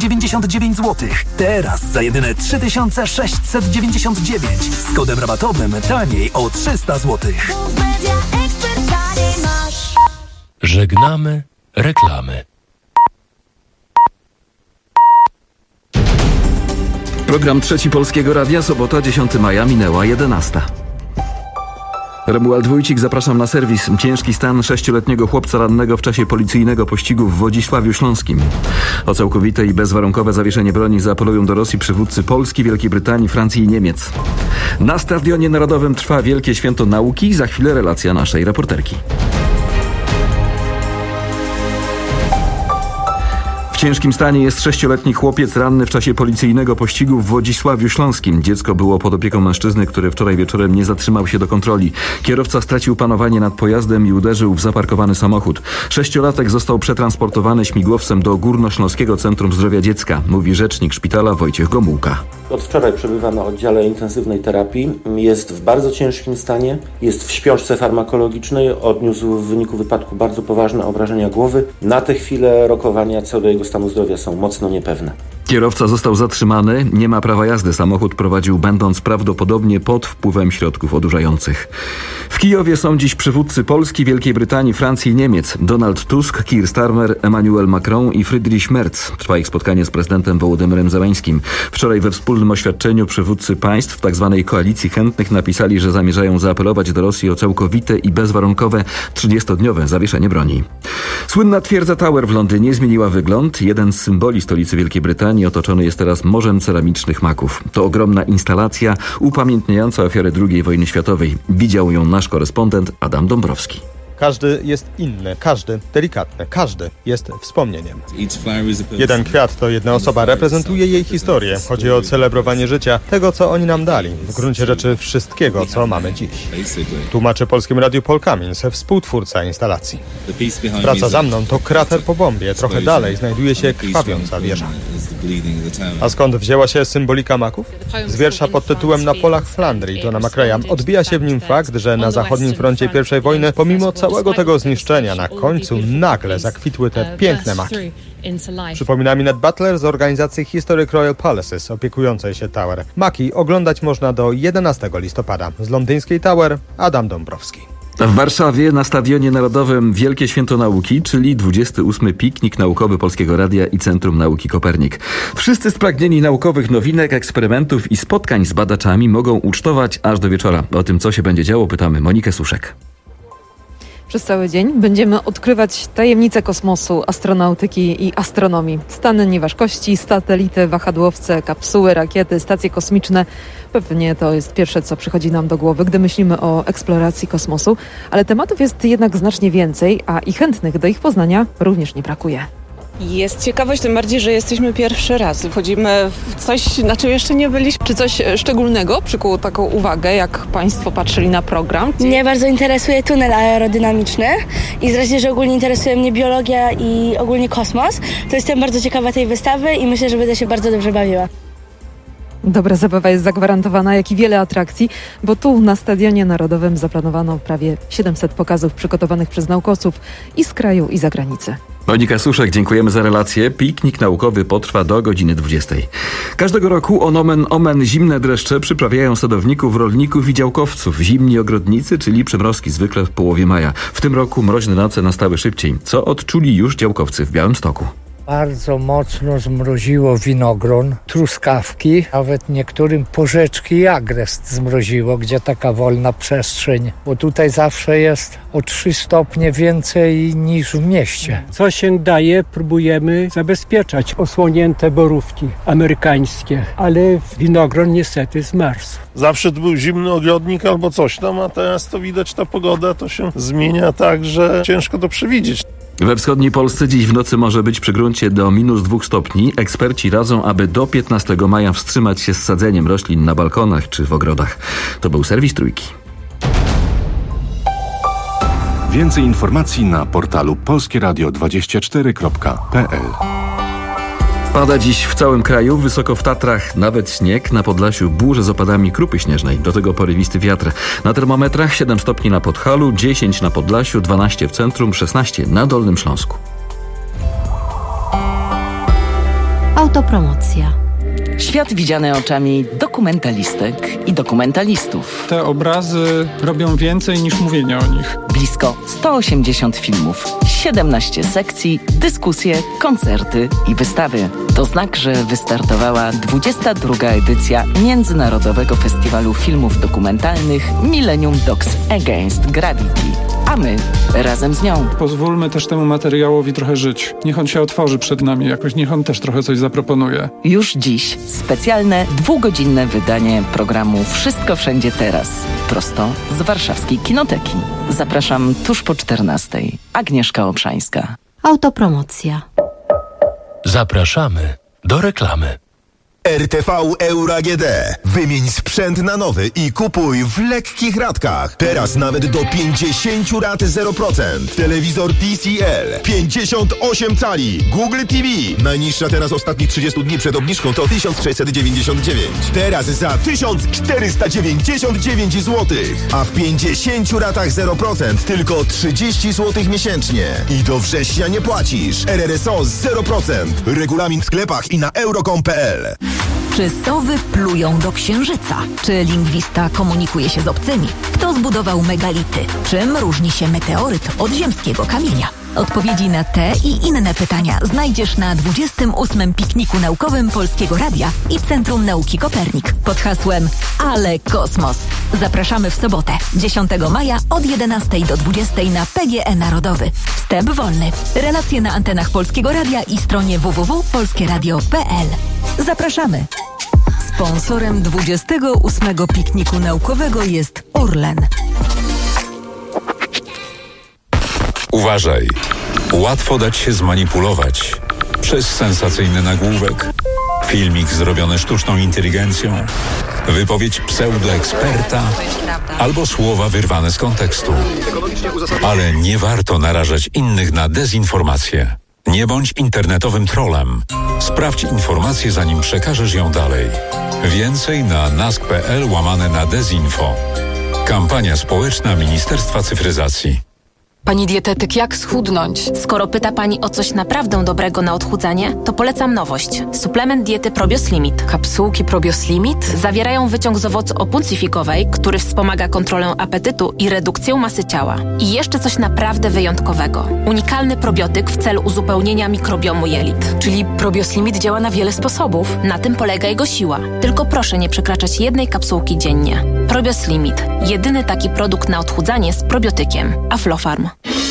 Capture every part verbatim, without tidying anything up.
dziewięćdziesiąt dziewięć złotych. Teraz za jedyne trzy tysiące sześćset dziewięćdziesiąt dziewięć. Z kodem rabatowym taniej o trzysta złotych. Żegnamy reklamy. Program Trzeci Polskiego Radia, sobota dziesiątego maja, minęła jedenasta. Romuald Wójcik, zapraszam na serwis. Ciężki stan sześcioletniego chłopca rannego w czasie policyjnego pościgu w Wodzisławiu Śląskim. O całkowite i bezwarunkowe zawieszenie broni zaapelują do Rosji przywódcy Polski, Wielkiej Brytanii, Francji i Niemiec. Na Stadionie Narodowym trwa Wielkie Święto Nauki. Za chwilę relacja naszej reporterki. W ciężkim stanie jest sześcioletni chłopiec ranny w czasie policyjnego pościgu w Wodzisławiu Śląskim. Dziecko było pod opieką mężczyzny, który wczoraj wieczorem nie zatrzymał się do kontroli. Kierowca stracił panowanie nad pojazdem i uderzył w zaparkowany samochód. Sześciolatek został przetransportowany śmigłowcem do Górnośląskiego Centrum Zdrowia Dziecka, mówi rzecznik szpitala Wojciech Gomułka. Od wczoraj przebywa na oddziale intensywnej terapii. Jest w bardzo ciężkim stanie. Jest w śpiączce farmakologicznej. Odniósł w wyniku wypadku bardzo poważne obrażenia głowy. Na tę chwilę rokowania co do jego stanu zdrowia są mocno niepewne. Kierowca został zatrzymany, nie ma prawa jazdy. Samochód prowadził będąc prawdopodobnie pod wpływem środków odurzających. W Kijowie są dziś przywódcy Polski, Wielkiej Brytanii, Francji i Niemiec. Donald Tusk, Keir Starmer, Emmanuel Macron i Friedrich Merz. Trwa ich spotkanie z prezydentem Wołodymyrem Zełeńskim. Wczoraj we wspólnym oświadczeniu przywódcy państw tzw. koalicji chętnych napisali, że zamierzają zaapelować do Rosji o całkowite i bezwarunkowe trzydziestodniowe zawieszenie broni. Słynna twierdza Tower w Londynie zmieniła wygląd. Jeden z symboli stolicy Wielkiej Brytanii otoczony jest teraz morzem ceramicznych maków. To ogromna instalacja upamiętniająca ofiary drugiej wojny światowej. Widział ją nasz korespondent Adam Dąbrowski. Każdy jest inny, każdy delikatny, każdy jest wspomnieniem. Jeden kwiat to jedna osoba, reprezentuje jej historię. Chodzi o celebrowanie życia, tego co oni nam dali, w gruncie rzeczy wszystkiego, co mamy dziś. Tłumaczy Polskim Radiu Paul Cummins, współtwórca instalacji. Praca za mną to krater po bombie, trochę dalej znajduje się krwawiąca wieża. A skąd wzięła się symbolika maków? Z wiersza pod tytułem Na polach Flandrii Johna Macrae'a odbija się w nim fakt, że na zachodnim froncie pierwszej wojny, pomimo całego tego zniszczenia, na końcu nagle zakwitły te piękne maki. Przypomina mi Ned Butler z organizacji Historic Royal Palaces opiekującej się Tower. Maki oglądać można do jedenastego listopada. Z londyńskiej Tower Adam Dąbrowski. W Warszawie na Stadionie Narodowym Wielkie Święto Nauki, czyli dwudziesty ósmy piknik naukowy Polskiego Radia i Centrum Nauki Kopernik. Wszyscy spragnieni naukowych nowinek, eksperymentów i spotkań z badaczami mogą ucztować aż do wieczora. O tym, co się będzie działo, pytamy Monikę Suszek. Przez cały dzień będziemy odkrywać tajemnice kosmosu, astronautyki i astronomii. Stany nieważkości, satelity, wahadłowce, kapsuły, rakiety, stacje kosmiczne. Pewnie to jest pierwsze, co przychodzi nam do głowy, gdy myślimy o eksploracji kosmosu. Ale tematów jest jednak znacznie więcej, a i chętnych do ich poznania również nie brakuje. Jest ciekawość, tym bardziej, że jesteśmy pierwszy raz. Wchodzimy w coś, na czym jeszcze nie byliśmy. Czy coś szczególnego przykuło taką uwagę, jak Państwo patrzyli na program? Mnie bardzo interesuje tunel aerodynamiczny i z racji, że ogólnie interesuje mnie biologia i ogólnie kosmos, to jestem bardzo ciekawa tej wystawy i myślę, że będę się bardzo dobrze bawiła. Dobra zabawa jest zagwarantowana, jak i wiele atrakcji, bo tu na Stadionie Narodowym zaplanowano prawie siedemset pokazów przygotowanych przez naukowców i z kraju, i z zagranicy. Monika Suszek, dziękujemy za relację. Piknik naukowy potrwa do godziny dwudziestej. Każdego roku o nomen omen zimne dreszcze przyprawiają sadowników, rolników i działkowców. Zimni ogrodnicy, czyli przymrozki, zwykle w połowie maja. W tym roku mroźne noce nastały szybciej, co odczuli już działkowcy w Białymstoku. Bardzo mocno zmroziło winogron, truskawki, nawet niektórym porzeczki i agrest zmroziło, gdzie taka wolna przestrzeń. Bo tutaj zawsze jest o trzy stopnie więcej niż w mieście. Co się daje, próbujemy zabezpieczać. Osłonięte borówki amerykańskie, ale winogron niestety zmarzł. Zawsze to był zimny ogrodnik albo coś tam, a teraz to widać, ta pogoda to się zmienia tak, że ciężko to przewidzieć. We wschodniej Polsce dziś w nocy może być przy gruncie do minus dwóch stopni. Eksperci radzą, aby do piętnastego maja wstrzymać się z sadzeniem roślin na balkonach czy w ogrodach. To był serwis Trójki. Więcej informacji na portalu polskie radio dwadzieścia cztery kropka p l. Pada dziś w całym kraju, wysoko w Tatrach nawet śnieg, na Podlasiu burze z opadami krupy śnieżnej, do tego porywisty wiatr. Na termometrach siedem stopni na Podhalu, dziesięć na Podlasiu, dwanaście w centrum, szesnaście na Dolnym Śląsku. Autopromocja. Świat widziany oczami dokumentalistek i dokumentalistów. Te obrazy robią więcej niż mówienie o nich. Blisko sto osiemdziesiąt filmów, siedemnaście sekcji, dyskusje, koncerty i wystawy. To znak, że wystartowała dwudziesta druga edycja Międzynarodowego Festiwalu Filmów Dokumentalnych Millennium Docs Against Gravity. A my razem z nią. Pozwólmy też temu materiałowi trochę żyć. Niech on się otworzy przed nami jakoś, niech on też trochę coś zaproponuje. Już dziś specjalne dwugodzinne wydanie programu Wszystko Wszędzie Teraz. Prosto z warszawskiej Kinoteki. Zapraszam tuż po czternastej. Agnieszka Obszańska. Autopromocja. Zapraszamy do reklamy. R T V Euro A G D. Wymień sprzęt na nowy i kupuj w lekkich ratkach. Teraz nawet do pięćdziesiąt rat zero procent. Telewizor T C L pięćdziesiąt osiem cali. Google T V. Najniższa teraz ostatnich trzydziestu dni przed obniżką to tysiąc sześćset dziewięćdziesiąt dziewięć. Teraz za tysiąc czterysta dziewięćdziesiąt dziewięć złotych. A w pięćdziesięciu ratach zero procent tylko trzydzieści złotych miesięcznie. I do września nie płacisz. R R S O zero procent. Regulamin w sklepach i na euro kropka com kropka p l. Czy sowy plują do księżyca? Czy lingwista komunikuje się z obcymi? Kto zbudował megality? Czym różni się meteoryt od ziemskiego kamienia? Odpowiedzi na te i inne pytania znajdziesz na dwudziestym ósmym pikniku naukowym Polskiego Radia i Centrum Nauki Kopernik pod hasłem Ale Kosmos. Zapraszamy w sobotę, dziesiątego maja od jedenastej do dwudziestej na P G E Narodowy. Wstęp wolny. Relacje na antenach Polskiego Radia i stronie w w w kropka polskie radio kropka p l. Zapraszamy. Sponsorem dwudziestego ósmego pikniku naukowego jest Orlen. Uważaj. Łatwo dać się zmanipulować przez sensacyjny nagłówek, filmik zrobiony sztuczną inteligencją, wypowiedź pseudoeksperta albo słowa wyrwane z kontekstu. Ale nie warto narażać innych na dezinformację. Nie bądź internetowym trollem. Sprawdź informację, zanim przekażesz ją dalej. Więcej na nask kropka p l łamane na dezinfo. Kampania społeczna Ministerstwa Cyfryzacji. Pani dietetyk, jak schudnąć? Skoro pyta Pani o coś naprawdę dobrego na odchudzanie, to polecam nowość. Suplement diety Probios Limit. Kapsułki Probios Limit? Zawierają wyciąg z owocu opuncifikowej, który wspomaga kontrolę apetytu i redukcję masy ciała. I jeszcze coś naprawdę wyjątkowego. Unikalny probiotyk w celu uzupełnienia mikrobiomu jelit. Czyli Probios Limit działa na wiele sposobów. Na tym polega jego siła. Tylko proszę nie przekraczać jednej kapsułki dziennie. Probios Limit. Jedyny taki produkt na odchudzanie z probiotykiem. Aflofarm.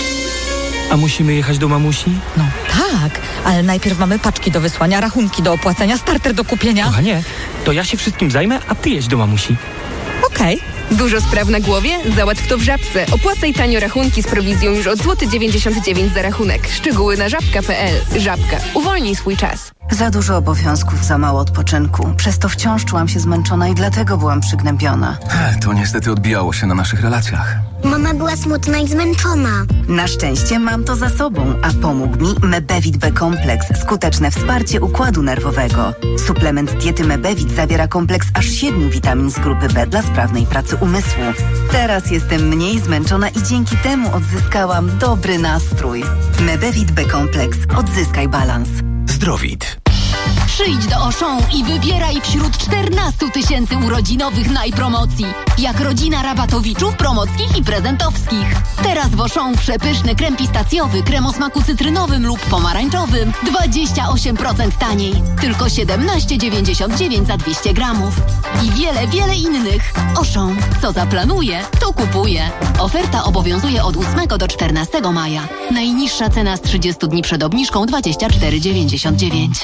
A musimy jechać do mamusi? No tak, ale najpierw mamy paczki do wysłania, rachunki do opłacenia, starter do kupienia. Kochanie, to ja się wszystkim zajmę, a ty jedź do mamusi. Okej. Okay. Dużo spraw na głowie? Załatw to w Żabce. Opłacaj tanio rachunki z prowizją już od złoty dziewięćdziesiąt dziewięć za rachunek. Szczegóły na żabka kropka p l. Żabka. Uwolnij swój czas. Za dużo obowiązków, za mało odpoczynku. Przez to wciąż czułam się zmęczona i dlatego byłam przygnębiona. To niestety odbijało się na naszych relacjach. Mama była smutna i zmęczona. Na szczęście mam to za sobą, a pomógł mi Mebevit B Kompleks. Skuteczne wsparcie układu nerwowego. Suplement diety Mebevit zawiera kompleks aż siedmiu witamin z grupy B dla sprawnej pracy umysłu. Teraz jestem mniej zmęczona i dzięki temu odzyskałam dobry nastrój. Mebevit B Kompleks. Odzyskaj balans. Zdrowit. Przyjdź do Auchan i wybieraj wśród czternastu tysięcy urodzinowych najpromocji. Jak rodzina rabatowiczów, promockich i prezentowskich. Teraz w Auchan przepyszny krem pistacjowy, krem o smaku cytrynowym lub pomarańczowym dwadzieścia osiem procent taniej. Tylko siedemnaście dziewięćdziesiąt dziewięć za dwieście gramów. I wiele, wiele innych. Auchan. Co zaplanuje, to kupuje. Oferta obowiązuje od ósmego do czternastego maja. Najniższa cena z trzydziestu dni przed obniżką dwadzieścia cztery dziewięćdziesiąt dziewięć.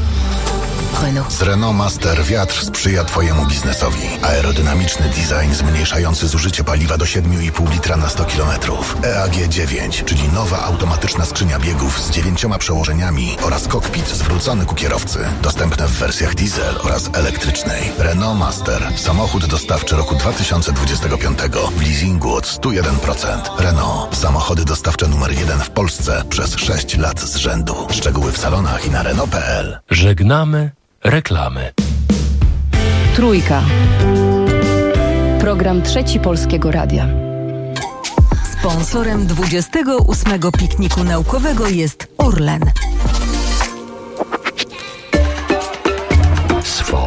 Z Renault Master wiatr sprzyja Twojemu biznesowi. Aerodynamiczny design zmniejszający zużycie paliwa do siedem i pół litra na sto kilometrów. E A G dziewięć, czyli nowa automatyczna skrzynia biegów z dziewięcioma przełożeniami oraz kokpit zwrócony ku kierowcy. Dostępne w wersjach diesel oraz elektrycznej. Renault Master. Samochód dostawczy roku dwa tysiące dwudziestego piątego w leasingu od sto jeden procent. Renault. Samochody dostawcze numer jeden w Polsce przez sześć lat z rzędu. Szczegóły w salonach i na Renault kropka p l. Żegnamy reklamy. Trójka. Program Trzeci Polskiego Radia. Sponsorem dwudziestego ósmego pikniku naukowego jest Orlen.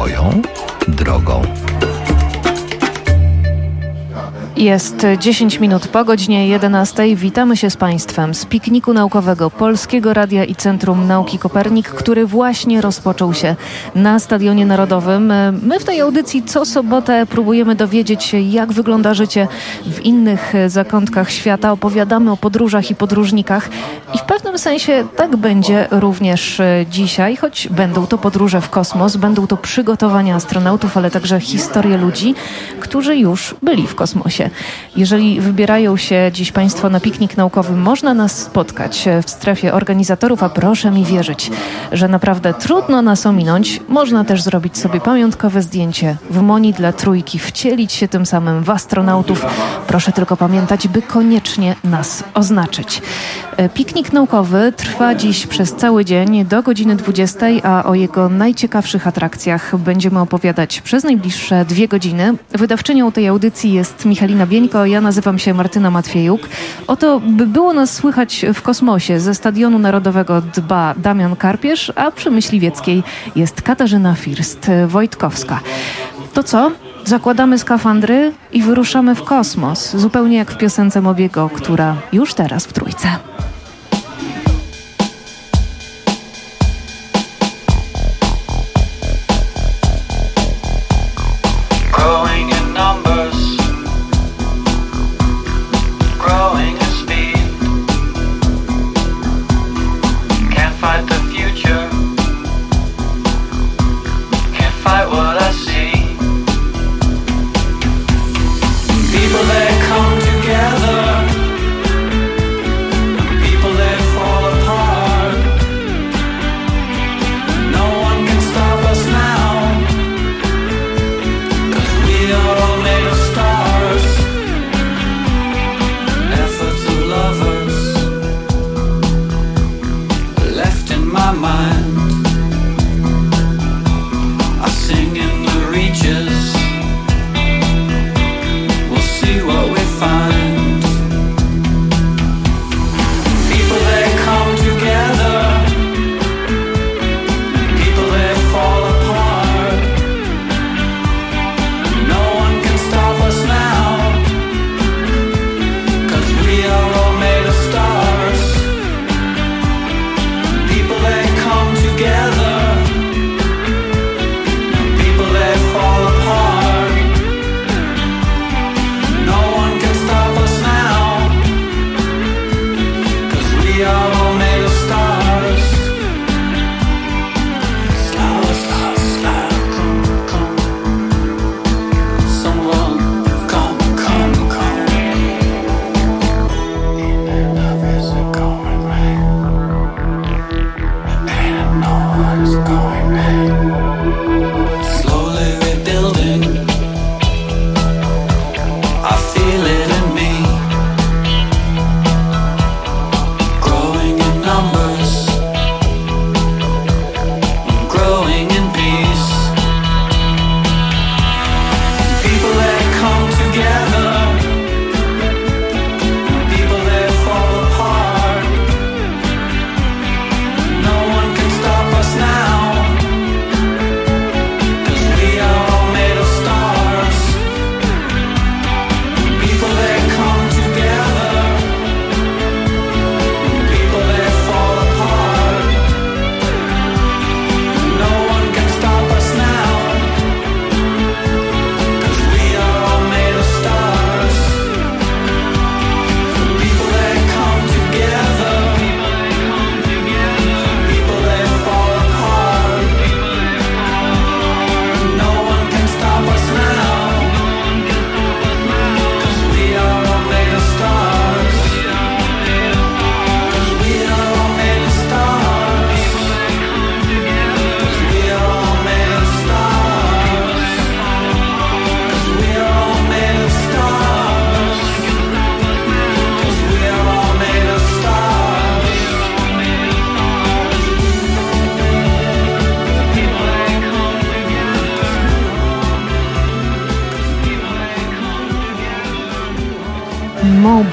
swoją drogą. Jest dziesięć minut po godzinie jedenastej. Witamy się z Państwem z pikniku naukowego Polskiego Radia i Centrum Nauki Kopernik, który właśnie rozpoczął się na Stadionie Narodowym. My w tej audycji co sobotę próbujemy dowiedzieć się, jak wygląda życie w innych zakątkach świata. Opowiadamy o podróżach i podróżnikach i w pewnym sensie tak będzie również dzisiaj, choć będą to podróże w kosmos, będą to przygotowania astronautów, ale także historie ludzi, którzy już byli w kosmosie. Jeżeli wybierają się dziś Państwo na piknik naukowy, można nas spotkać w strefie organizatorów, a proszę mi wierzyć, że naprawdę trudno nas ominąć. Można też zrobić sobie pamiątkowe zdjęcie w Moni dla Trójki, wcielić się tym samym w astronautów. Proszę tylko pamiętać, by koniecznie nas oznaczyć. Piknik naukowy trwa dziś przez cały dzień do godziny dwudziestej, a o jego najciekawszych atrakcjach będziemy opowiadać przez najbliższe dwie godziny. Wydawczynią tej audycji jest Michalina Bieńko, ja nazywam się Martyna Matwiejuk. Oto, by było nas słychać w kosmosie, ze Stadionu Narodowego dba Damian Karpierz, a przy Myśliwieckiej jest Katarzyna First-Wojtkowska. To co? Zakładamy skafandry i wyruszamy w kosmos, zupełnie jak w piosence Mobiego, która już teraz w Trójce. People that come together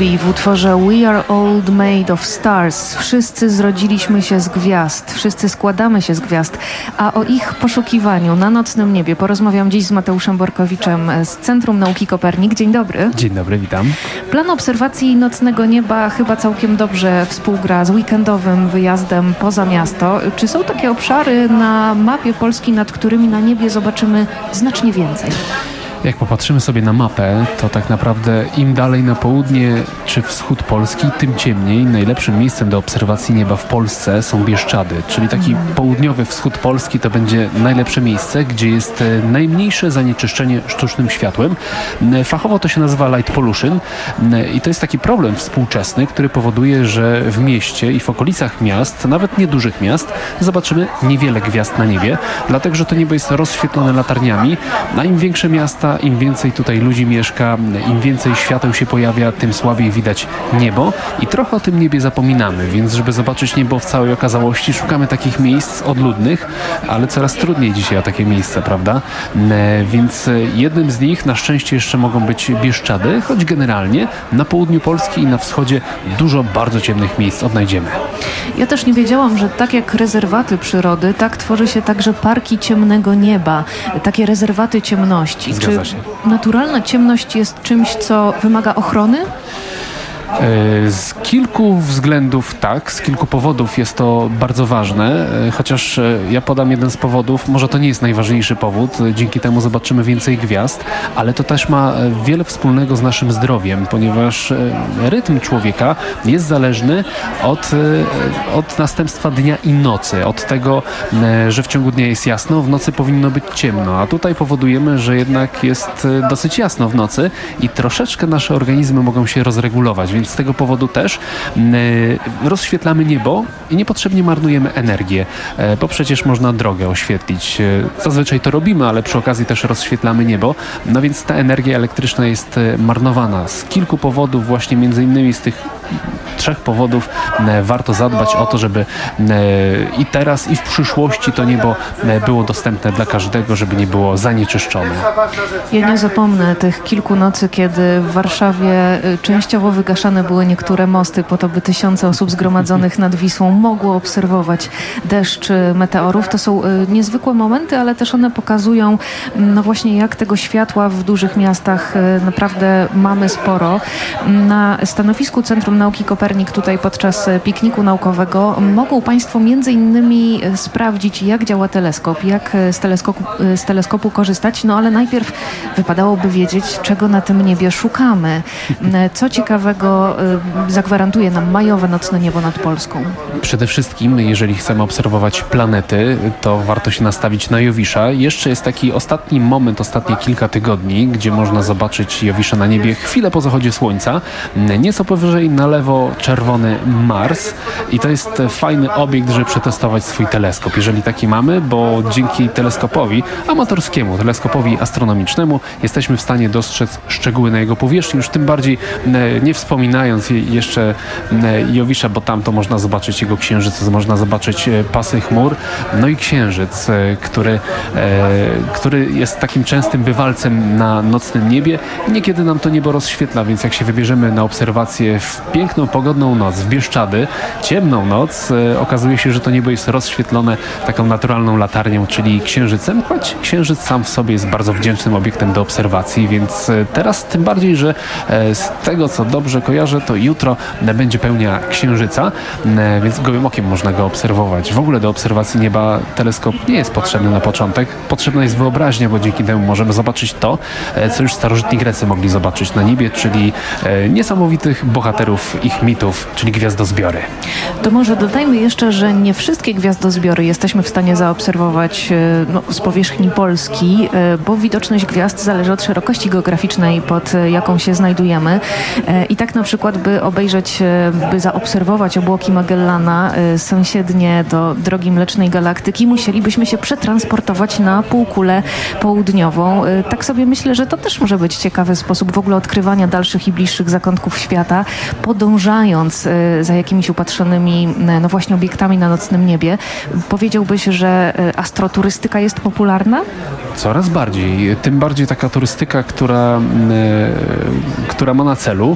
Crosby w utworze We Are All Made of Stars. Wszyscy zrodziliśmy się z gwiazd, wszyscy składamy się z gwiazd, a o ich poszukiwaniu na nocnym niebie porozmawiam dziś z Mateuszem Borkowiczem z Centrum Nauki Kopernik. Dzień dobry. Dzień dobry, witam. Plan obserwacji nocnego nieba chyba całkiem dobrze współgra z weekendowym wyjazdem poza miasto. Czy są takie obszary na mapie Polski, nad którymi na niebie zobaczymy znacznie więcej? Jak popatrzymy sobie na mapę, to tak naprawdę im dalej na południe czy wschód Polski, tym ciemniej. Najlepszym miejscem do obserwacji nieba w Polsce są Bieszczady, czyli taki południowy wschód Polski to będzie najlepsze miejsce, gdzie jest najmniejsze zanieczyszczenie sztucznym światłem. Fachowo to się nazywa light pollution i to jest taki problem współczesny, który powoduje, że w mieście i w okolicach miast, nawet niedużych miast, zobaczymy niewiele gwiazd na niebie, dlatego że to niebo jest rozświetlone latarniami, a im większe miasta, im więcej tutaj ludzi mieszka, im więcej świateł się pojawia, tym słabiej widać niebo i trochę o tym niebie zapominamy, więc żeby zobaczyć niebo w całej okazałości, szukamy takich miejsc odludnych, ale coraz trudniej dzisiaj o takie miejsca, prawda? Więc jednym z nich na szczęście jeszcze mogą być Bieszczady, choć generalnie na południu Polski i na wschodzie dużo bardzo ciemnych miejsc odnajdziemy. Ja też nie wiedziałam, że tak jak rezerwaty przyrody, tak tworzy się także parki ciemnego nieba, takie rezerwaty ciemności. Zgadza się. Czy naturalna ciemność jest czymś, co wymaga ochrony? Z kilku względów tak, z kilku powodów jest to bardzo ważne, chociaż ja podam jeden z powodów, może to nie jest najważniejszy powód, dzięki temu zobaczymy więcej gwiazd, ale to też ma wiele wspólnego z naszym zdrowiem, ponieważ rytm człowieka jest zależny od, od następstwa dnia i nocy, od tego, że w ciągu dnia jest jasno, w nocy powinno być ciemno, a tutaj powodujemy, że jednak jest dosyć jasno w nocy i troszeczkę nasze organizmy mogą się rozregulować, więc z tego powodu też y, rozświetlamy niebo i niepotrzebnie marnujemy energię, y, bo przecież można drogę oświetlić. Y, zazwyczaj to robimy, ale przy okazji też rozświetlamy niebo, no więc ta energia elektryczna jest y, marnowana z kilku powodów, właśnie między innymi z tych trzech powodów y, warto zadbać o to, żeby y, i teraz i w przyszłości to niebo y, było dostępne dla każdego, żeby nie było zanieczyszczone. Ja nie zapomnę tych kilku nocy, kiedy w Warszawie y, częściowo wygaszane były niektóre mosty po to, by tysiące osób zgromadzonych nad Wisłą mogło obserwować deszcz meteorów. To są y, niezwykłe momenty, ale też one pokazują no właśnie jak tego światła w dużych miastach y, naprawdę mamy sporo. Na stanowisku Centrum Nauki Kopernik tutaj podczas pikniku naukowego mogą Państwo między innymi sprawdzić, jak działa teleskop, jak z teleskopu, z teleskopu korzystać, no ale najpierw wypadałoby wiedzieć, czego na tym niebie szukamy. Co ciekawego zagwarantuje nam majowe nocne niebo nad Polską? Przede wszystkim, jeżeli chcemy obserwować planety, to warto się nastawić na Jowisza. Jeszcze jest taki ostatni moment, ostatnie kilka tygodni, gdzie można zobaczyć Jowisza na niebie chwilę po zachodzie słońca. Nieco powyżej na lewo czerwony Mars i to jest fajny obiekt, żeby przetestować swój teleskop, jeżeli taki mamy, bo dzięki teleskopowi amatorskiemu, teleskopowi astronomicznemu jesteśmy w stanie dostrzec szczegóły na jego powierzchni, już tym bardziej nie wspominając jeszcze Jowisza, bo tam to można zobaczyć jego księżyc, można zobaczyć pasy chmur, no i księżyc, który, który jest takim częstym bywalcem na nocnym niebie. Niekiedy nam to niebo rozświetla, więc jak się wybierzemy na obserwację w piękną, pogodną noc, w Bieszczady, ciemną noc, okazuje się, że to niebo jest rozświetlone taką naturalną latarnią, czyli księżycem, choć księżyc sam w sobie jest bardzo wdzięcznym obiektem do obserwacji, więc teraz tym bardziej, że z tego, co dobrze kojarzę, to jutro będzie pełnia księżyca, więc gołym okiem można go obserwować. W ogóle do obserwacji nieba teleskop nie jest potrzebny na początek. Potrzebna jest wyobraźnia, bo dzięki temu możemy zobaczyć to, co już starożytni Grecy mogli zobaczyć na niebie, czyli niesamowitych bohaterów ich mitów, czyli gwiazdozbiory. To może dodajmy jeszcze, że nie wszystkie gwiazdozbiory jesteśmy w stanie zaobserwować no, z powierzchni Polski, bo widoczność gwiazd zależy od szerokości geograficznej, pod jaką się znajdujemy. I tak na przykład, by obejrzeć, by zaobserwować obłoki Magellana sąsiednie do Drogi Mlecznej Galaktyki, musielibyśmy się przetransportować na półkulę południową. Tak sobie myślę, że to też może być ciekawy sposób w ogóle odkrywania dalszych i bliższych zakątków świata. podążając za jakimiś upatrzonymi, no właśnie, obiektami na nocnym niebie. Powiedziałbyś, że astroturystyka jest popularna? Coraz bardziej. Tym bardziej taka turystyka, która, która ma na celu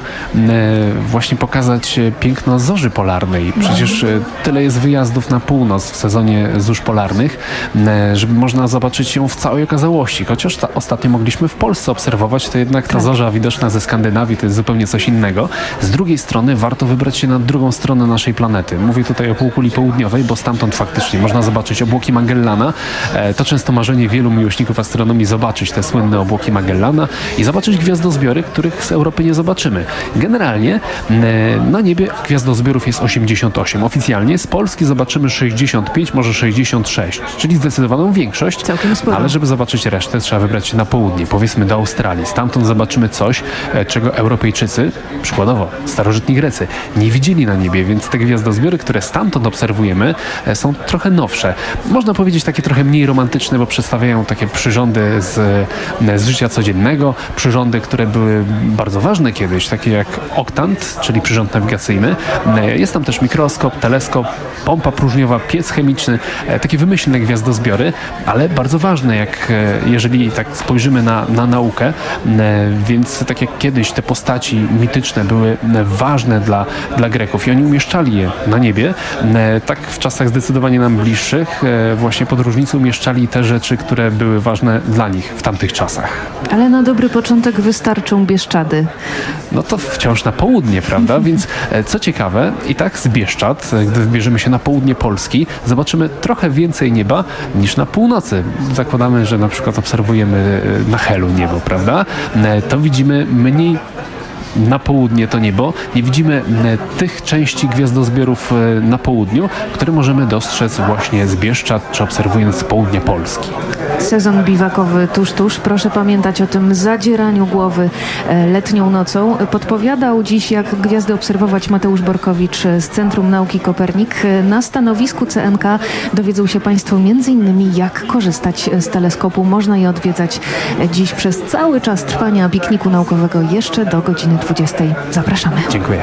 właśnie pokazać piękno zorzy polarnej. Przecież tyle jest wyjazdów na północ w sezonie zórz polarnych, żeby można zobaczyć ją w całej okazałości. Chociaż ta, ostatnio mogliśmy w Polsce obserwować, to jednak ta zorza widoczna ze Skandynawii to jest zupełnie coś innego. Z drugiej strony warto wybrać się na drugą stronę naszej planety. Mówię tutaj o półkuli południowej, bo stamtąd faktycznie można zobaczyć obłoki Magellana. To często marzenie wielu miłośników astronomii, zobaczyć te słynne obłoki Magellana i zobaczyć gwiazdozbiory, których z Europy nie zobaczymy. Generalnie na niebie gwiazdozbiorów jest osiemdziesiąt osiem. Oficjalnie z Polski zobaczymy sześćdziesiąt pięć, może sześćdziesiąt sześć, czyli zdecydowaną większość. Całkiem sporo. Ale żeby zobaczyć resztę, trzeba wybrać się na południe, powiedzmy do Australii. Stamtąd zobaczymy coś, czego Europejczycy, przykładowo starożytni Grecy, nie widzieli na niebie, więc te gwiazdozbiory, które stamtąd obserwujemy, są trochę nowsze. Można powiedzieć takie trochę mniej romantyczne, bo przedstawiają takie przyrządy z, z życia codziennego, przyrządy, które były bardzo ważne kiedyś, takie jak oktant, czyli przyrząd nawigacyjny. Jest tam też mikroskop, teleskop, pompa próżniowa, piec chemiczny, takie wymyślne gwiazdozbiory, ale bardzo ważne, jak jeżeli tak spojrzymy na, na naukę, więc tak jak kiedyś te postaci mityczne były ważne dla, dla Greków i oni umieszczali je na niebie, tak w czasach zdecydowanie nam bliższych właśnie podróżnicy umieszczali te rzeczy, które były ważne dla nich w tamtych czasach. Ale na dobry początek wystarczą Bieszczady. No to wciąż na południe, prawda? Więc co ciekawe, i tak z Bieszczad, gdy wybierzemy się na południe Polski, zobaczymy trochę więcej nieba niż na północy. Zakładamy, że na przykład obserwujemy na Helu niebo, prawda? To widzimy mniej na południe to niebo. Nie widzimy tych części gwiazdozbiorów na południu, które możemy dostrzec właśnie z Bieszczad, czy obserwując z południa Polski. Sezon biwakowy tuż, tuż. Proszę pamiętać o tym zadzieraniu głowy letnią nocą. Podpowiadał dziś, jak gwiazdy obserwować, Mateusz Borkowicz z Centrum Nauki Kopernik. Na stanowisku C N K dowiedzą się Państwo między innymi, jak korzystać z teleskopu. Można je odwiedzać dziś przez cały czas trwania pikniku naukowego jeszcze do godziny dwudziestej. Zapraszamy. Dziękuję.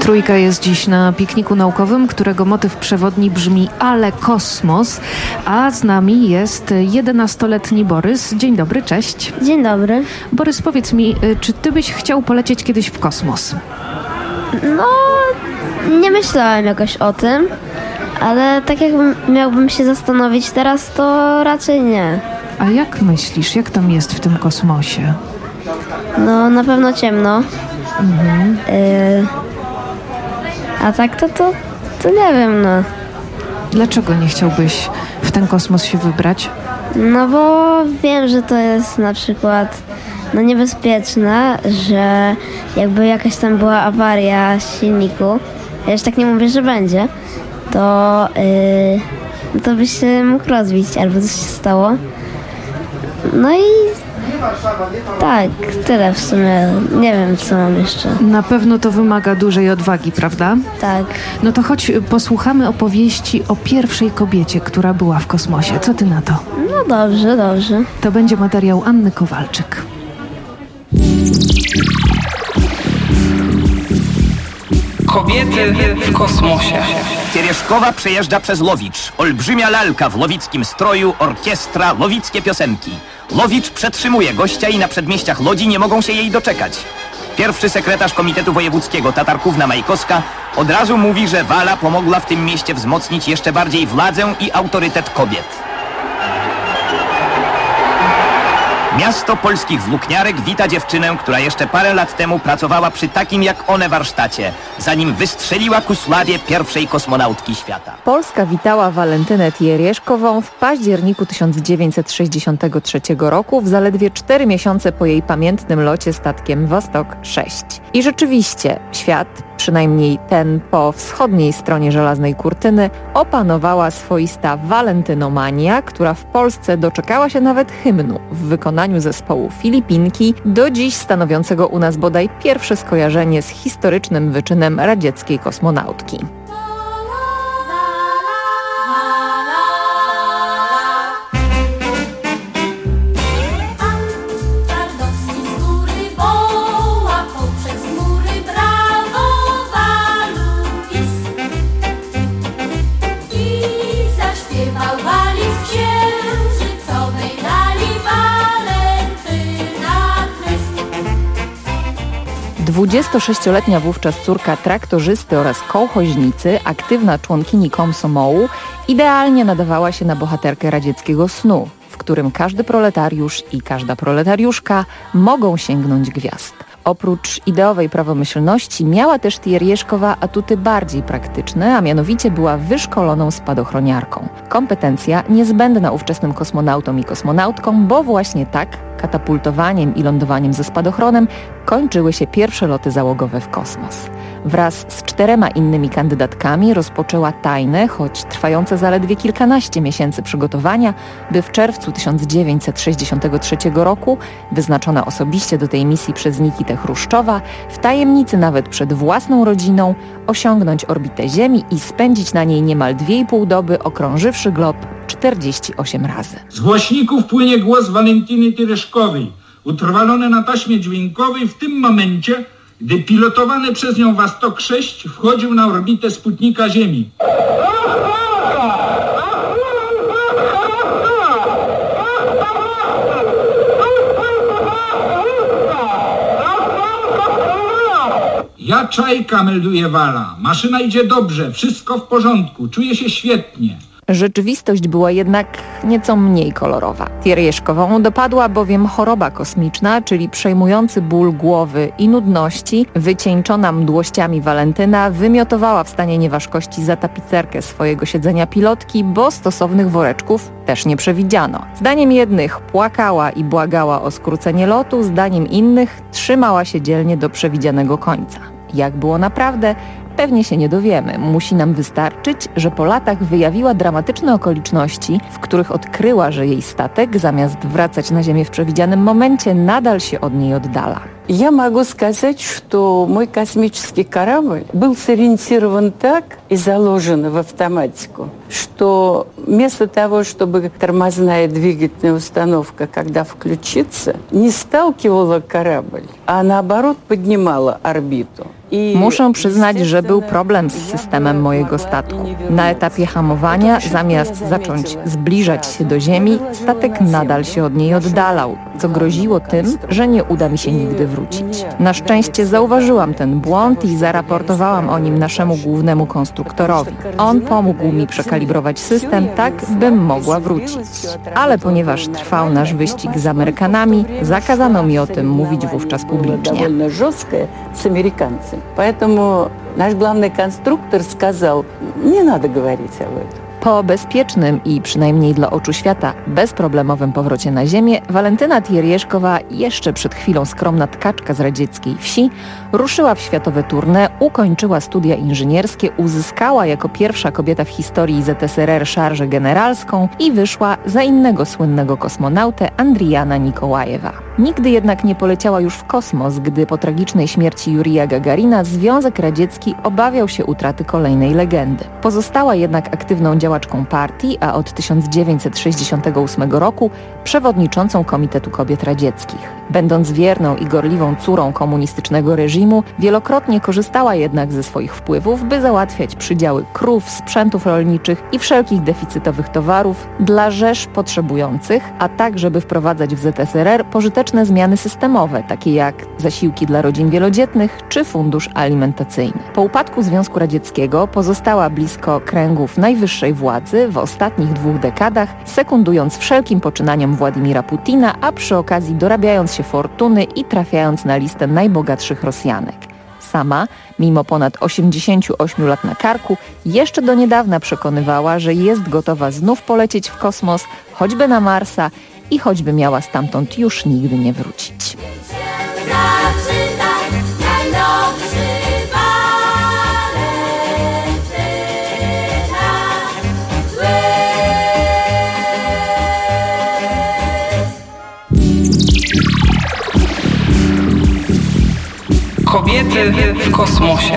Trójka jest dziś na pikniku naukowym, którego motyw przewodni brzmi Ale kosmos, a z nami jest jedenastoletni Borys. Dzień dobry, cześć. Dzień dobry. Borys, powiedz mi, czy ty byś chciał polecieć kiedyś w kosmos? No, nie myślałem jakoś o tym, ale tak jakbym miałbym się zastanowić teraz, to raczej nie. A jak myślisz, jak tam jest w tym kosmosie? No, na pewno ciemno. Mhm. Y- a tak to, to, to nie wiem, no. Dlaczego nie chciałbyś w ten kosmos się wybrać? No bo wiem, że to jest na przykład no niebezpieczne, że jakby jakaś tam była awaria silniku, ja już tak nie mówię, że będzie, to, yy, no to byś się mógł rozbić albo coś się stało. No i tak, tyle w sumie. Nie wiem, co mam jeszcze. Na pewno to wymaga dużej odwagi, prawda? Tak. No to chodź, posłuchamy opowieści o pierwszej kobiecie, która była w kosmosie. Co ty na to? No dobrze, dobrze. To będzie materiał Anny Kowalczyk. Kobiety w kosmosie. Teрешkowa przejeżdża przez Lowicz. Olbrzymia lalka w lowickim stroju, orkiestra, lowickie piosenki. Lowicz przetrzymuje gościa i na przedmieściach Lodzi nie mogą się jej doczekać. Pierwszy sekretarz Komitetu Wojewódzkiego Tatarkówna Majkowska od razu mówi, że Wala pomogła w tym mieście wzmocnić jeszcze bardziej władzę i autorytet kobiet. Miasto polskich włókniarek wita dziewczynę, która jeszcze parę lat temu pracowała przy takim jak one warsztacie, zanim wystrzeliła ku sławie pierwszej kosmonautki świata. Polska witała Walentynę Tiereszkową w październiku tysiąc dziewięćset sześćdziesiątego trzeciego roku, w zaledwie cztery miesiące po jej pamiętnym locie statkiem Wostok sześć. I rzeczywiście świat, przynajmniej ten po wschodniej stronie żelaznej kurtyny, opanowała swoista walentynomania, która w Polsce doczekała się nawet hymnu w wykonaniu zespołu Filipinki, do dziś stanowiącego u nas bodaj pierwsze skojarzenie z historycznym wyczynem radzieckiej kosmonautki. dwudziestosześcioletnia wówczas córka traktorzysty oraz kołchoźnicy, aktywna członkini komsomołu, idealnie nadawała się na bohaterkę radzieckiego snu, w którym każdy proletariusz i każda proletariuszka mogą sięgnąć gwiazd. Oprócz ideowej prawomyślności miała też Tiereszkowa atuty bardziej praktyczne, a mianowicie była wyszkoloną spadochroniarką. Kompetencja niezbędna ówczesnym kosmonautom i kosmonautkom, bo właśnie tak, katapultowaniem i lądowaniem ze spadochronem, kończyły się pierwsze loty załogowe w kosmos. Wraz z czterema innymi kandydatkami rozpoczęła tajne, choć trwające zaledwie kilkanaście miesięcy przygotowania, by w czerwcu tysiąc dziewięćset sześćdziesiątego trzeciego roku, wyznaczona osobiście do tej misji przez Nikitę Chruszczowa, w tajemnicy nawet przed własną rodziną, osiągnąć orbitę Ziemi i spędzić na niej niemal dwie i pół doby, okrążywszy glob czterdzieści osiem razy. Z głośników płynie głos Walentyny Tiereszkowej, utrwalony na taśmie dźwiękowej w tym momencie, gdy pilotowany przez nią Wostok sześć wchodził na orbitę Sputnika Ziemi. Ja Czajka, melduje Wala. Maszyna idzie dobrze, wszystko w porządku, czuję się świetnie. Rzeczywistość była jednak nieco mniej kolorowa. Tiereszkową dopadła bowiem choroba kosmiczna, czyli przejmujący ból głowy i nudności. Wycieńczona mdłościami Walentyna wymiotowała w stanie nieważkości za tapicerkę swojego siedzenia pilotki, bo stosownych woreczków też nie przewidziano. Zdaniem jednych płakała i błagała o skrócenie lotu, zdaniem innych trzymała się dzielnie do przewidzianego końca. Jak było naprawdę, pewnie się nie dowiemy. Musi nam wystarczyć, że po latach wyjawiła dramatyczne okoliczności, w których odkryła, że jej statek, zamiast wracać na Ziemię w przewidzianym momencie, nadal się od niej oddala. Я могу сказать, что мой космический корабль был сориентирован так и заложен в автоматику, что вместо того, чтобы тормозная двигательная установка, когда включится, не сталкивала корабль, а наоборот поднимала орбиту. Muszę przyznać, że był problem z systemem mojego statku. Na etapie hamowania, zamiast zacząć zbliżać się do ziemi, statek nadal się od niej oddalał, co groziło tym, że nie uda mi się nigdy wrócić. Na szczęście zauważyłam ten błąd i zaraportowałam o nim naszemu głównemu konstruktorowi. On pomógł mi przekalibrować system tak, bym mogła wrócić. Ale ponieważ trwał nasz wyścig z Amerykanami, zakazano mi o tym mówić wówczas publicznie. Поэтому наш главный конструктор сказал, не надо говорить об этом. Po bezpiecznym i przynajmniej dla oczu świata bezproblemowym powrocie na ziemię, Walentyna Tierjeszkowa, jeszcze przed chwilą skromna tkaczka z radzieckiej wsi, ruszyła w światowe tournée, ukończyła studia inżynierskie, uzyskała jako pierwsza kobieta w historii Z S R R szarżę generalską i wyszła za innego słynnego kosmonautę Andrijana Nikołajewa. Nigdy jednak nie poleciała już w kosmos, gdy po tragicznej śmierci Jurija Gagarina Związek Radziecki obawiał się utraty kolejnej legendy. Pozostała jednak aktywną działaczką partii, a od tysiąc dziewięćset sześćdziesiątego ósmego roku przewodniczącą Komitetu Kobiet Radzieckich. Będąc wierną i gorliwą córą komunistycznego reżimu, wielokrotnie korzystała jednak ze swoich wpływów, by załatwiać przydziały krów, sprzętów rolniczych i wszelkich deficytowych towarów dla rzesz potrzebujących, a tak, żeby wprowadzać w Z S R R pożyteczne zmiany systemowe, takie jak zasiłki dla rodzin wielodzietnych czy fundusz alimentacyjny. Po upadku Związku Radzieckiego pozostała blisko kręgów najwyższej władzy w ostatnich dwóch dekadach, sekundując wszelkim poczynaniom Władimira Putina, a przy okazji dorabiając się fortuny i trafiając na listę najbogatszych Rosjanek. Sama, mimo ponad osiemdziesięciu ośmiu lat na karku, jeszcze do niedawna przekonywała, że jest gotowa znów polecieć w kosmos, choćby na Marsa i choćby miała stamtąd już nigdy nie wrócić. Kobiety w kosmosie.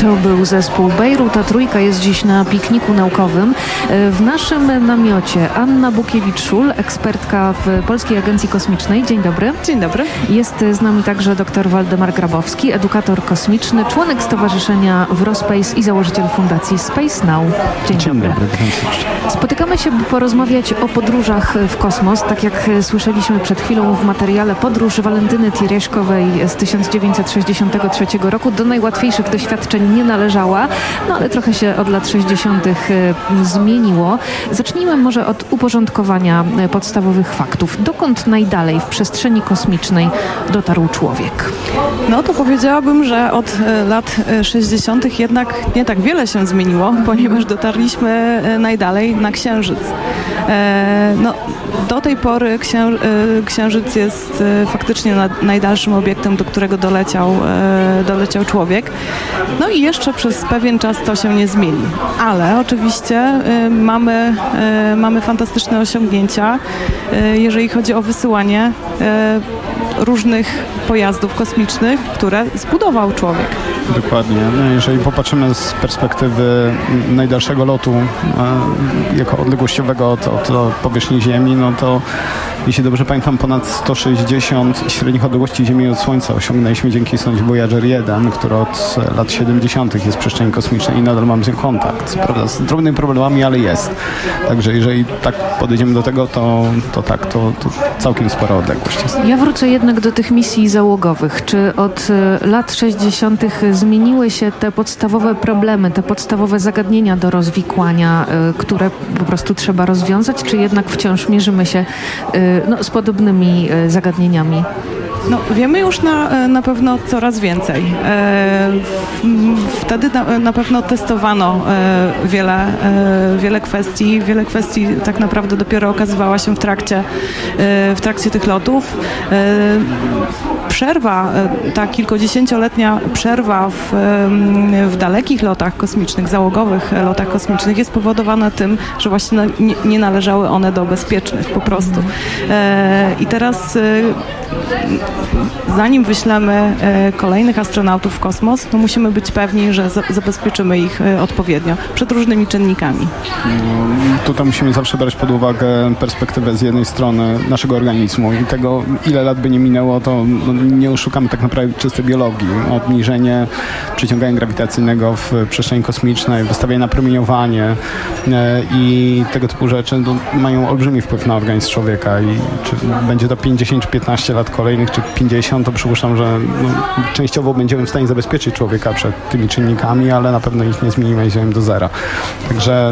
To był zespół Bejrut, a Trójka jest dziś na pikniku naukowym. W naszym namiocie Anna Bukiewicz-Szul, ekspertka w Polskiej Agencji Kosmicznej. Dzień dobry. Dzień dobry. Jest z nami także dr Waldemar Grabowski, edukator kosmiczny, członek Stowarzyszenia Wrospace i założyciel Fundacji Space Now. Dzień, Dzień dobry. dobry. Spotykamy się, by porozmawiać o podróżach w kosmos. Tak jak słyszeliśmy przed chwilą w materiale, podróż Walentyny Tereszkowej z tysiąc dziewięćset sześćdziesiątego trzeciego roku do najłatwiejszych doświadczeń nie należała, no ale trochę się od lat sześćdziesiątych zmieniło. Zacznijmy może od uporządkowania podstawowych faktów. Dokąd najdalej w przestrzeni kosmicznej dotarł człowiek? No to powiedziałabym, że od lat sześćdziesiątych jednak nie tak wiele się zmieniło, ponieważ dotarliśmy najdalej na Księżyc. No, do tej pory księ, Księżyc jest faktycznie najdalszym obiektem, do którego doleciał, doleciał człowiek. No i jeszcze przez pewien czas to się nie zmieni. Ale oczywiście mamy, mamy fantastyczne osiągnięcia, jeżeli chodzi o wysyłanie różnych pojazdów kosmicznych, które zbudował człowiek. Dokładnie. No, jeżeli popatrzymy z perspektywy najdalszego lotu e, jako odległościowego od, od, od powierzchni Ziemi, no to jeśli dobrze pamiętam, ponad sto sześćdziesiąt średnich odległości Ziemi od Słońca osiągnęliśmy dzięki sondzie Voyager jeden, która od lat siedemdziesiątych jest w przestrzeni kosmicznej i nadal mamy z nią kontakt. Co prawda z drobnymi problemami, ale jest. Także jeżeli tak podejdziemy do tego, to, to tak, to, to całkiem spora odległość jest. Ja wrócę jednak do tych misji załogowych. Czy od lat sześćdziesiątych zmieniły się te podstawowe problemy, te podstawowe zagadnienia do rozwikłania, które po prostu trzeba rozwiązać, czy jednak wciąż mierzymy się no, z podobnymi zagadnieniami? No, wiemy już na, na pewno coraz więcej. E, wtedy na, na pewno testowano e, wiele, e, wiele kwestii. Wiele kwestii tak naprawdę dopiero okazywała się w trakcie, e, w trakcie tych lotów. E, przerwa, e, ta kilkudziesięcioletnia przerwa w, e, w dalekich lotach kosmicznych, załogowych lotach kosmicznych jest spowodowana tym, że właśnie nie, nie należały one do bezpiecznych po prostu. E, I teraz e, zanim wyślemy e, kolejnych astronautów w kosmos, to musimy być pewni, że za, zabezpieczymy ich e, odpowiednio przed różnymi czynnikami. No, tutaj musimy zawsze brać pod uwagę perspektywę z jednej strony naszego organizmu i tego, ile lat by nie minęło, to no, nie oszukamy tak naprawdę czystej biologii. Obniżenie przyciągania grawitacyjnego w przestrzeni kosmicznej, wystawienie na promieniowanie e, i tego typu rzeczy no, mają olbrzymi wpływ na organizm człowieka i czy będzie to pięćdziesiąt czy piętnaście lat kolejnych, czy pięćdziesiąt, to przypuszczam, że no, częściowo będziemy w stanie zabezpieczyć człowieka przed tymi czynnikami, ale na pewno ich nie zmienimy i ziemię do zera. Także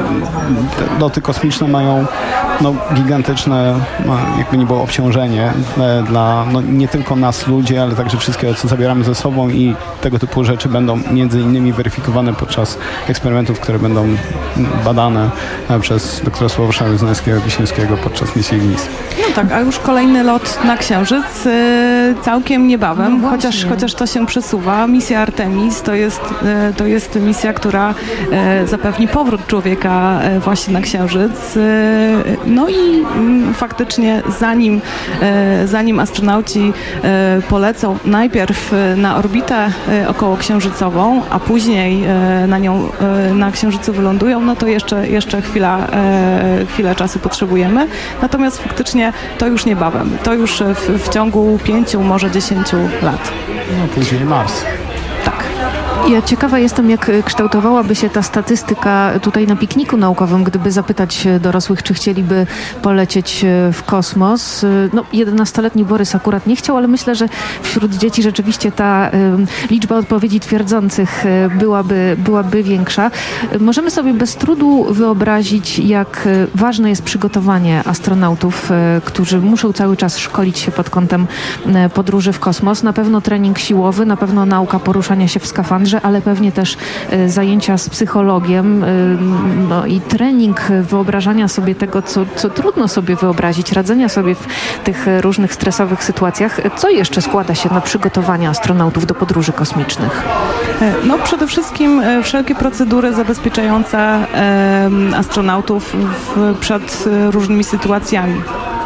no, loty kosmiczne mają no, gigantyczne, no, jakby nie było, obciążenie dla no, nie tylko nas, ludzi, ale także wszystkiego, co zabieramy ze sobą i tego typu rzeczy będą między innymi weryfikowane podczas eksperymentów, które będą badane przez doktora Sławosza Znajskiego-Wiśniewskiego podczas misji Ignis. No tak, a już kolejny lot na Księżyc y, całkiem niebawem, no chociaż, chociaż to się przesuwa. Misja Artemis to jest, y, to jest misja, która y, zapewni powrót człowieka y, właśnie na Księżyc. Y, no i y, faktycznie zanim, y, zanim astronauci y, polecą najpierw y, na orbitę y, okołoksiężycową, a później y, na nią y, na Księżycu wylądują, no to jeszcze, jeszcze chwila, y, chwilę czasu potrzebujemy. Natomiast faktycznie to już niebawem. To już w, w ciągu pięciu, może dziesięciu lat. No później Mars. Tak. Ja ciekawa jestem, jak kształtowałaby się ta statystyka tutaj na pikniku naukowym, gdyby zapytać dorosłych, czy chcieliby polecieć w kosmos. No, jedenastoletni Borys akurat nie chciał, ale myślę, że wśród dzieci rzeczywiście ta y, liczba odpowiedzi twierdzących byłaby, byłaby większa. Możemy sobie bez trudu wyobrazić, jak ważne jest przygotowanie astronautów, y, którzy muszą cały czas szkolić się pod kątem y, podróży w kosmos. Na pewno trening siłowy, na pewno nauka poruszania się w skafandrze, ale pewnie też y, zajęcia z psychologiem y, no i trening wyobrażania sobie tego, co, co trudno sobie wyobrazić, radzenia sobie w tych różnych stresowych sytuacjach. Co jeszcze składa się na przygotowanie astronautów do podróży kosmicznych? No przede wszystkim wszelkie procedury zabezpieczające y, astronautów w, przed różnymi sytuacjami.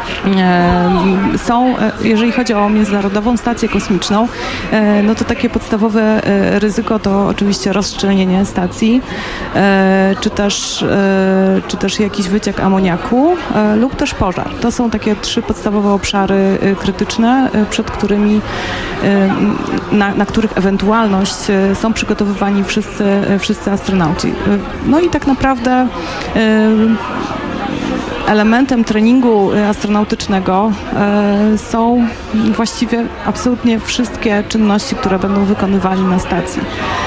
Są, jeżeli chodzi o Międzynarodową Stację Kosmiczną, no to takie podstawowe ryzyko to oczywiście rozszczelnienie stacji, czy też, czy też jakiś wyciek amoniaku lub też pożar. To są takie trzy podstawowe obszary krytyczne, przed którymi, na, na których ewentualność są przygotowywani wszyscy, wszyscy astronauci. No i tak naprawdę elementem treningu astronautycznego są właściwie absolutnie wszystkie czynności, które będą wykonywali na stacji.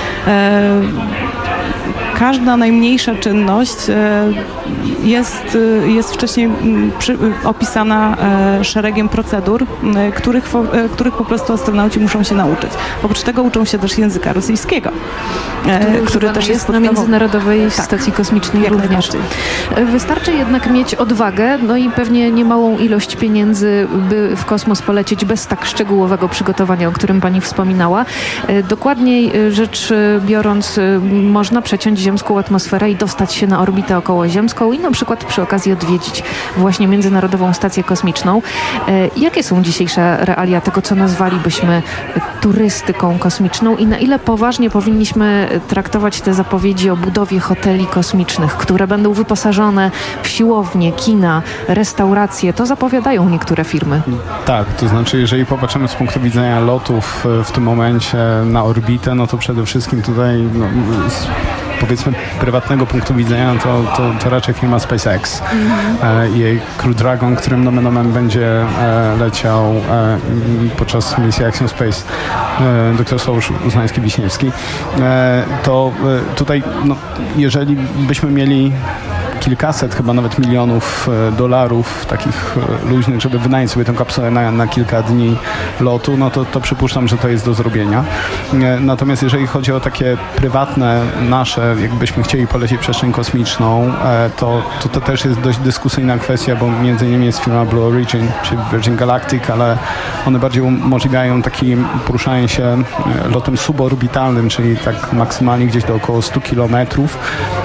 Każda najmniejsza czynność jest, jest wcześniej przy, opisana szeregiem procedur, których, których po prostu astronauci muszą się nauczyć. Oprócz tego uczą się też języka rosyjskiego, który, który też jest na Międzynarodowej tak, Stacji Kosmicznej również. Wystarczy jednak mieć odwagę, no i pewnie niemałą ilość pieniędzy, by w kosmos polecieć bez tak szczegółowego przygotowania, o którym pani wspominała. Dokładniej rzecz biorąc, można przeciąć ziemską atmosferę i dostać się na orbitę okołoziemską i na przykład przy okazji odwiedzić właśnie Międzynarodową Stację Kosmiczną. Jakie są dzisiejsze realia tego, co nazwalibyśmy turystyką kosmiczną i na ile poważnie powinniśmy traktować te zapowiedzi o budowie hoteli kosmicznych, które będą wyposażone w siłownie, kina, restauracje? To zapowiadają niektóre firmy. Tak, to znaczy jeżeli popatrzymy z punktu widzenia lotów w tym momencie na orbitę, no to przede wszystkim tutaj no, powiedzmy prywatnego punktu widzenia to, to, to raczej firma SpaceX mm-hmm. i jej Crew Dragon, którym nomen omen będzie e, leciał e, podczas misji Axiom Space e, dr Sławosz Uznański-Wiśniewski. E, to e, tutaj no, jeżeli byśmy mieli kilkaset, chyba nawet milionów dolarów takich luźnych, żeby wynająć sobie tę kapsułę na, na kilka dni lotu, no to, to przypuszczam, że to jest do zrobienia. Natomiast jeżeli chodzi o takie prywatne, nasze, jakbyśmy chcieli polecieć przestrzeń kosmiczną, to, to to też jest dość dyskusyjna kwestia, bo między innymi jest firma Blue Origin, czy Virgin Galactic, ale one bardziej umożliwiają takie poruszanie się lotem suborbitalnym, czyli tak maksymalnie gdzieś do około stu kilometrów.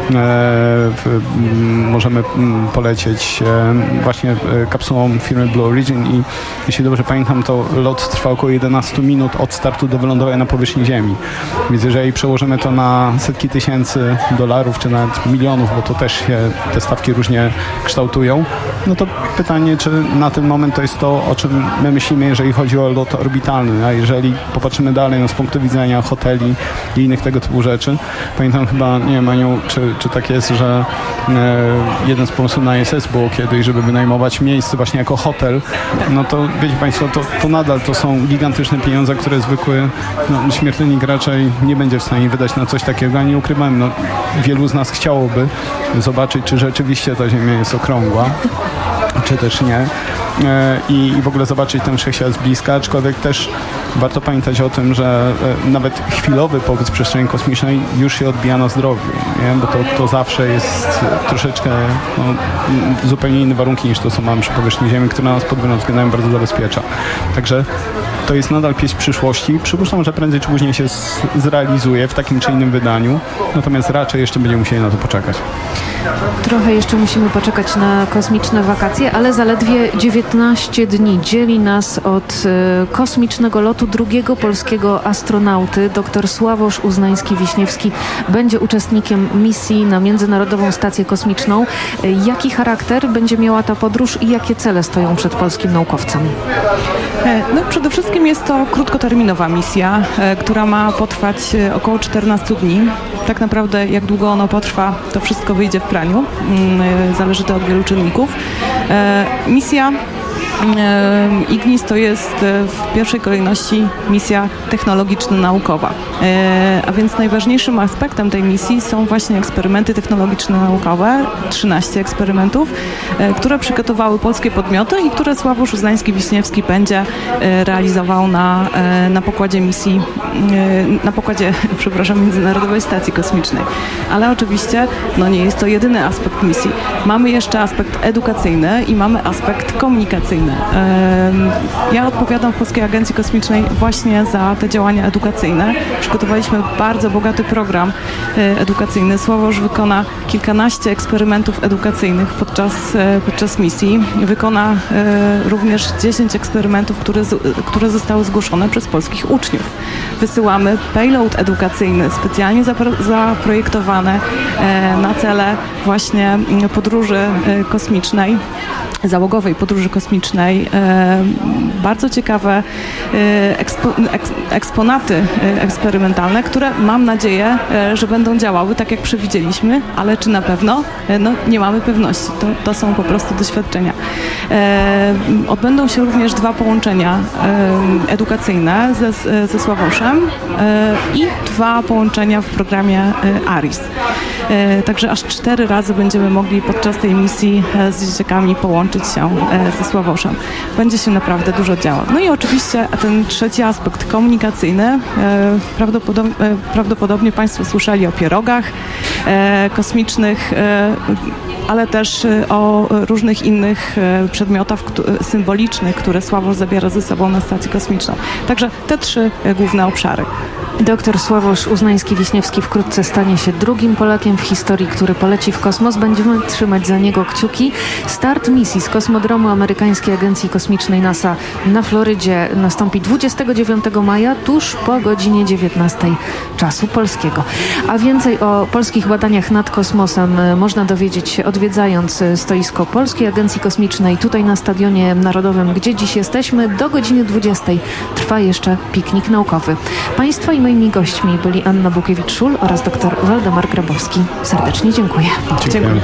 Możemy polecieć właśnie kapsułą firmy Blue Origin i jeśli dobrze pamiętam, to lot trwa około jedenaście minut od startu do wylądowania na powierzchni Ziemi. Więc jeżeli przełożymy to na setki tysięcy dolarów, czy nawet milionów, bo to też się te stawki różnie kształtują, no to pytanie, czy na ten moment to jest to, o czym my myślimy, jeżeli chodzi o lot orbitalny, a jeżeli popatrzymy dalej no, z punktu widzenia hoteli i innych tego typu rzeczy, pamiętam chyba, nie wiem Aniu, czy, czy tak jest, że e, jeden z pomysłów na I S S było kiedyś, żeby wynajmować miejsce właśnie jako hotel, no to wiecie Państwo, to, to nadal to są gigantyczne pieniądze, które zwykły no, śmiertelnik raczej nie będzie w stanie wydać na coś takiego, a nie ukrywam, no, wielu z nas chciałoby zobaczyć, czy rzeczywiście ta Ziemia jest okrągła, czy też nie. I, i w ogóle zobaczyć ten wszechświat z bliska, aczkolwiek też warto pamiętać o tym, że nawet chwilowy pobyt w przestrzeni kosmicznej już się odbija na zdrowiu, nie? Bo to, to zawsze jest troszeczkę no, zupełnie inne warunki niż to, co mamy przy powierzchni Ziemi, która nas pod wieloma względami bardzo zabezpiecza. Także to jest nadal pieśń przyszłości. Przypuszczam, że prędzej czy później się z, zrealizuje w takim czy innym wydaniu, natomiast raczej jeszcze będziemy musieli na to poczekać. Trochę jeszcze musimy poczekać na kosmiczne wakacje, ale zaledwie dziewiętnaście dni dzieli nas od y, kosmicznego lotu drugiego polskiego astronauty. Dr Sławosz Uznański-Wiśniewski będzie uczestnikiem misji na Międzynarodową Stację Kosmiczną. Y, jaki charakter będzie miała ta podróż i jakie cele stoją przed polskim naukowcem? No, przede wszystkim jest to krótkoterminowa misja, y, która ma potrwać y, około czternaście dni. Tak naprawdę jak długo ono potrwa, to wszystko wyjdzie w praniu. Y, zależy to od wielu czynników. Y, misja Ignis to jest w pierwszej kolejności misja technologiczno-naukowa. A więc najważniejszym aspektem tej misji są właśnie eksperymenty technologiczno-naukowe, trzynaście eksperymentów, które przygotowały polskie podmioty i które Sławosz Uznański-Wiśniewski będzie realizował na, na pokładzie misji, na pokładzie, przepraszam, Międzynarodowej Stacji Kosmicznej. Ale oczywiście no nie jest to jedyny aspekt misji. Mamy jeszcze aspekt edukacyjny i mamy aspekt komunikacyjny. edukacyjny. Ja odpowiadam w Polskiej Agencji Kosmicznej właśnie za te działania edukacyjne. Przygotowaliśmy bardzo bogaty program edukacyjny. Sławosz wykona kilkanaście eksperymentów edukacyjnych podczas, podczas misji. Wykona również dziesięć eksperymentów, które, które zostały zgłoszone przez polskich uczniów. Wysyłamy payload edukacyjny specjalnie zaprojektowany na cele właśnie podróży kosmicznej, załogowej podróży kosmicznej. Bardzo ciekawe ekspo, eksponaty eksperymentalne, które mam nadzieję, że będą działały tak jak przewidzieliśmy, ale czy na pewno? No, nie mamy pewności. To, to są po prostu doświadczenia. Odbędą się również dwa połączenia edukacyjne ze, ze Sławoszem i dwa połączenia w programie ARIS. Także aż cztery razy będziemy mogli podczas tej misji z dzieciakami połączyć się ze Sławoszem. Będzie się naprawdę dużo działo. No i oczywiście ten trzeci aspekt komunikacyjny. Prawdopodobnie, prawdopodobnie Państwo słyszeli o pierogach kosmicznych, ale też o różnych innych przedmiotach symbolicznych, które Sławosz zabiera ze sobą na stację kosmiczną. Także te trzy główne obszary. Doktor Sławosz Uznański-Wiśniewski wkrótce stanie się drugim Polakiem w historii, który poleci w kosmos. Będziemy trzymać za niego kciuki. Start misji z kosmodromu amerykańskiej agencji kosmicznej NASA na Florydzie nastąpi dwudziestego dziewiątego maja, tuż po godzinie dziewiętnastej czasu polskiego. A więcej o polskich badaniach nad kosmosem można dowiedzieć się odwiedzając stoisko Polskiej Agencji Kosmicznej tutaj na Stadionie Narodowym, gdzie dziś jesteśmy. Do godziny dwudziestej trwa jeszcze piknik naukowy. Państwa i moimi gośćmi byli Anna Bukiewicz-Szul oraz dr Waldemar Grabowski. Serdecznie dziękuję. Dziękuję.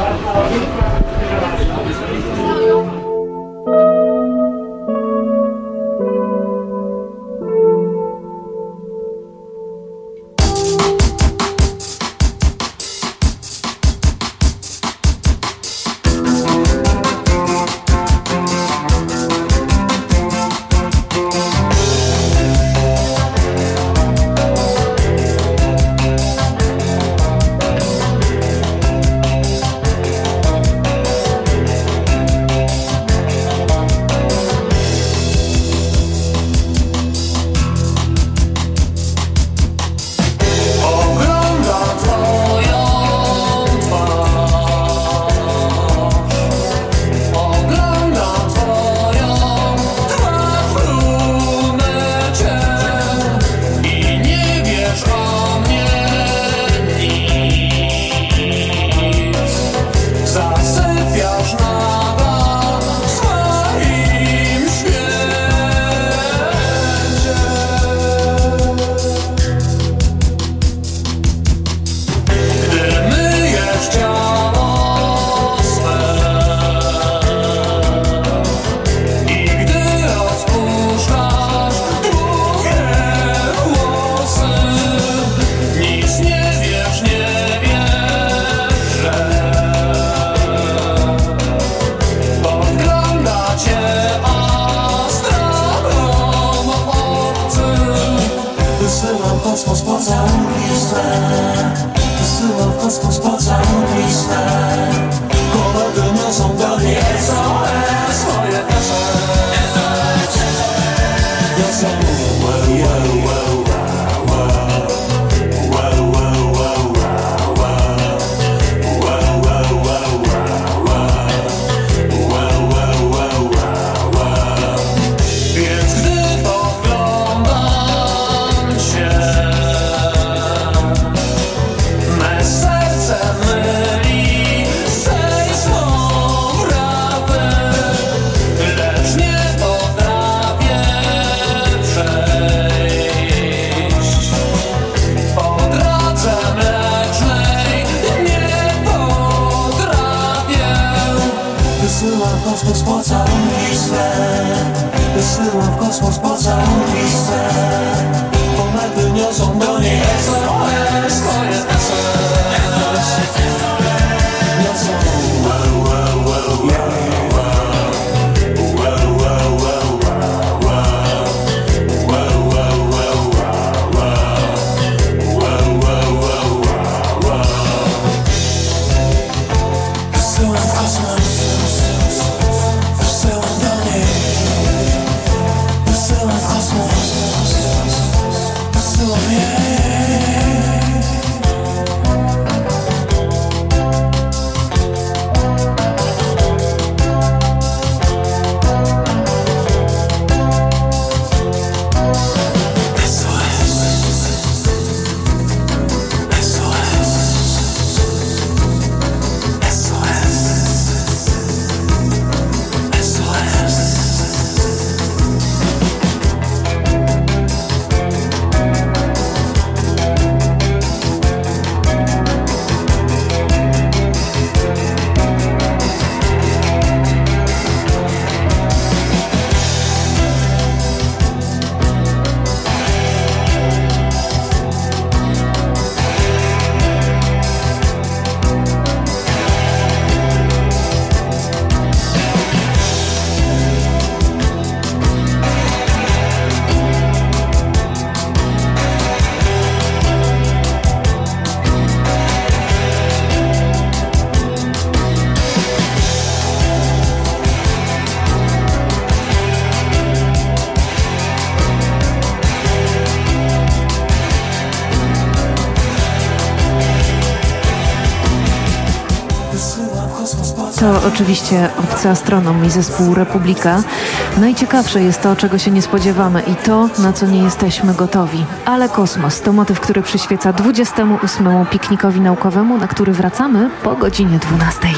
To oczywiście Obcy Astronom i zespół Republika. Najciekawsze jest to, czego się nie spodziewamy i to, na co nie jesteśmy gotowi. Ale kosmos to motyw, który przyświeca dwudziestemu ósmemu piknikowi naukowemu, na który wracamy po godzinie dwunastej.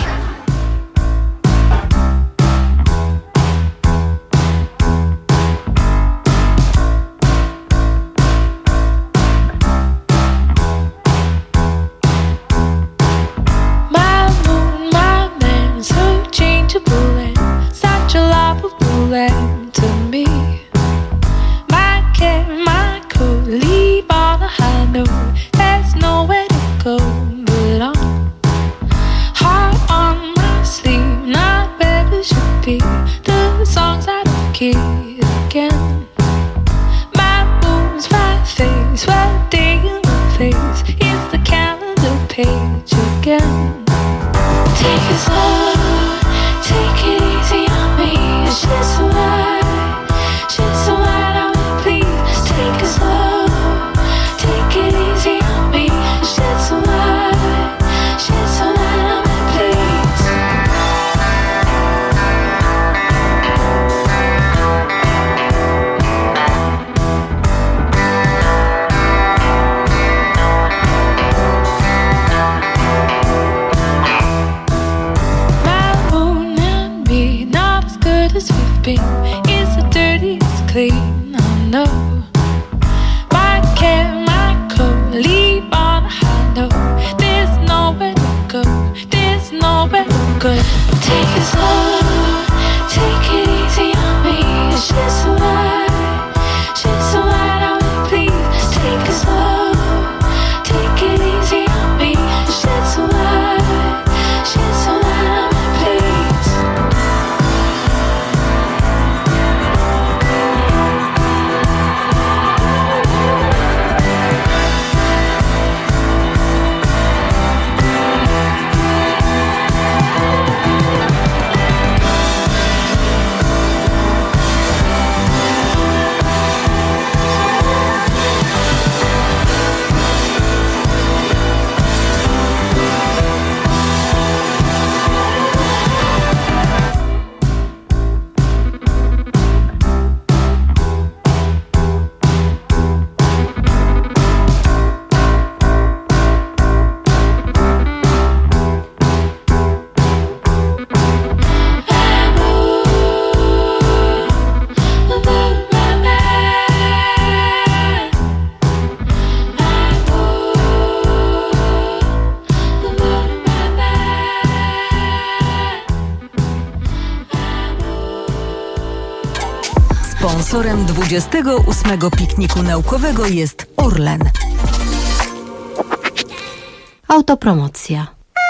Sponsorem dwudziestego ósmego pikniku naukowego jest Orlen. Autopromocja.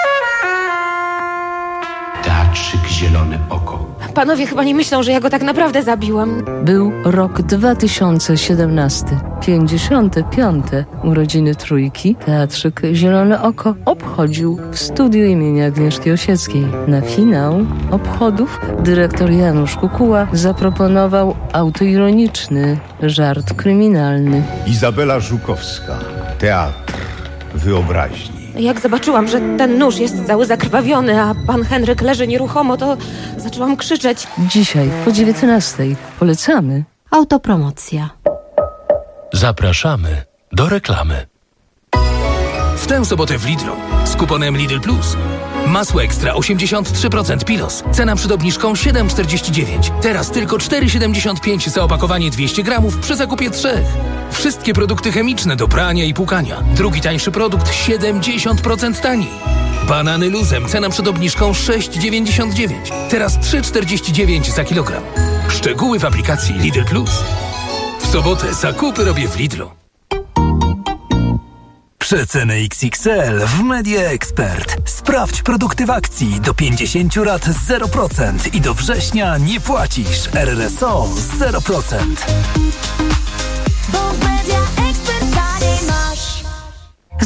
Teatrzyk Zielone Oko. Panowie chyba nie myślą, że ja go tak naprawdę zabiłam. Był rok dwa tysiące siedemnasty. pięćdziesiąte piąte urodziny Trójki. Teatrzyk Zielone Oko obchodził w studiu imienia Agnieszki Osieckiej. Na finał obchodów dyrektor Janusz Kukuła zaproponował autoironiczny żart kryminalny. Izabela Żukowska. Teatr wyobraźni. Jak zobaczyłam, że ten nóż jest cały zakrwawiony, a pan Henryk leży nieruchomo, to zaczęłam krzyczeć. Dzisiaj po dziewiętnastej polecamy. Autopromocja. Zapraszamy do reklamy. W tę sobotę w Lidlu z kuponem Lidl Plus. Masło ekstra osiemdziesiąt trzy procent Pilos. Cena przed obniżką siedem czterdzieści dziewięć. Teraz tylko cztery siedemdziesiąt pięć za opakowanie dwieście gramów przy zakupie trzech. Wszystkie produkty chemiczne do prania i płukania. Drugi tańszy produkt siedemdziesiąt procent taniej. Banany luzem. Cena przed obniżką sześć dziewięćdziesiąt dziewięć. Teraz trzy czterdzieści dziewięć za kilogram. Szczegóły w aplikacji Lidl Plus. W sobotę zakupy robię w Lidlu. Przeceny X X L w Media Expert. Sprawdź produkty w akcji do pięćdziesiąt lat zero procent i do września nie płacisz. R R S O zero procent.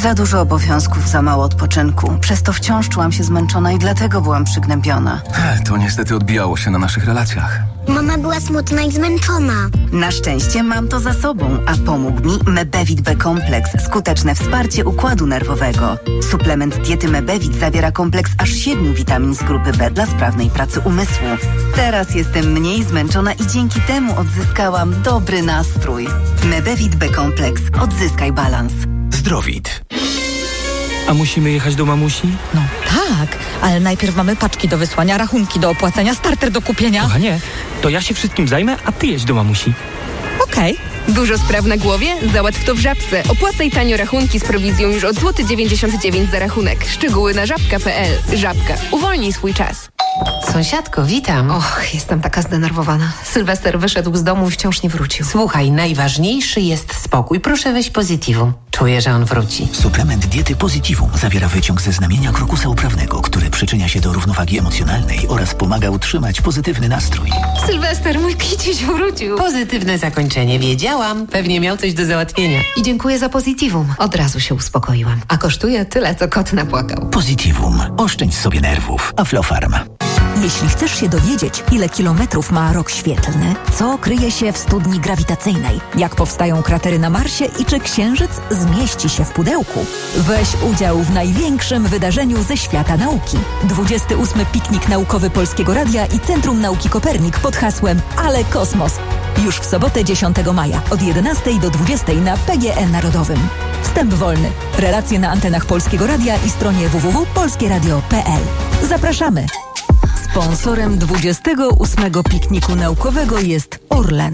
Za dużo obowiązków, za mało odpoczynku. Przez to wciąż czułam się zmęczona i dlatego byłam przygnębiona. To niestety odbijało się na naszych relacjach. Mama była smutna i zmęczona. Na szczęście mam to za sobą, a pomógł mi Mebevit B Kompleks. Skuteczne wsparcie układu nerwowego. Suplement diety Mebevit zawiera kompleks aż siedmiu witamin z grupy B dla sprawnej pracy umysłu. Teraz jestem mniej zmęczona i dzięki temu odzyskałam dobry nastrój. Mebevit B Kompleks. Odzyskaj balans. Zdrowit. A musimy jechać do mamusi? No tak, ale najpierw mamy paczki do wysłania, rachunki do opłacenia, starter do kupienia. Kochanie, to ja się wszystkim zajmę, a ty jedź do mamusi. Okej. Okay. Dużo spraw na głowie? Załatw to w Żabce. Opłacaj tanio rachunki z prowizją już od złoty dziewięćdziesiąt dziewięć za rachunek. Szczegóły na żabka kropka pe el. Żabka. Uwolnij swój czas. Sąsiadko, witam. Och, jestem taka zdenerwowana. Sylwester wyszedł z domu i wciąż nie wrócił. Słuchaj, najważniejszy jest spokój. Proszę weź Positivum. Czuję, że on wróci. Suplement diety Positivum zawiera wyciąg ze znamienia krokusa uprawnego, który przyczynia się do równowagi emocjonalnej oraz pomaga utrzymać pozytywny nastrój. Sylwester, mój kiciuś wrócił. Pozytywne zakończenie. Wiedziałam. Pewnie miał coś do załatwienia. I dziękuję za Positivum. Od razu się uspokoiłam. A kosztuje tyle, co kot napłakał. Positivum. Oszczędź sobie nerwów. Aflofarm. Jeśli chcesz się dowiedzieć, ile kilometrów ma rok świetlny, co kryje się w studni grawitacyjnej, jak powstają kratery na Marsie i czy Księżyc zmieści się w pudełku, weź udział w największym wydarzeniu ze świata nauki. dwudziesty ósmy Piknik Naukowy Polskiego Radia i Centrum Nauki Kopernik pod hasłem Ale Kosmos. Już w sobotę dziesiątego maja od jedenastej do dwudziestej na P G E Narodowym. Wstęp wolny. Relacje na antenach Polskiego Radia i stronie w w w kropka polskie radio kropka pe el. Zapraszamy! Sponsorem dwudziestego ósmego Pikniku Naukowego jest Orlen.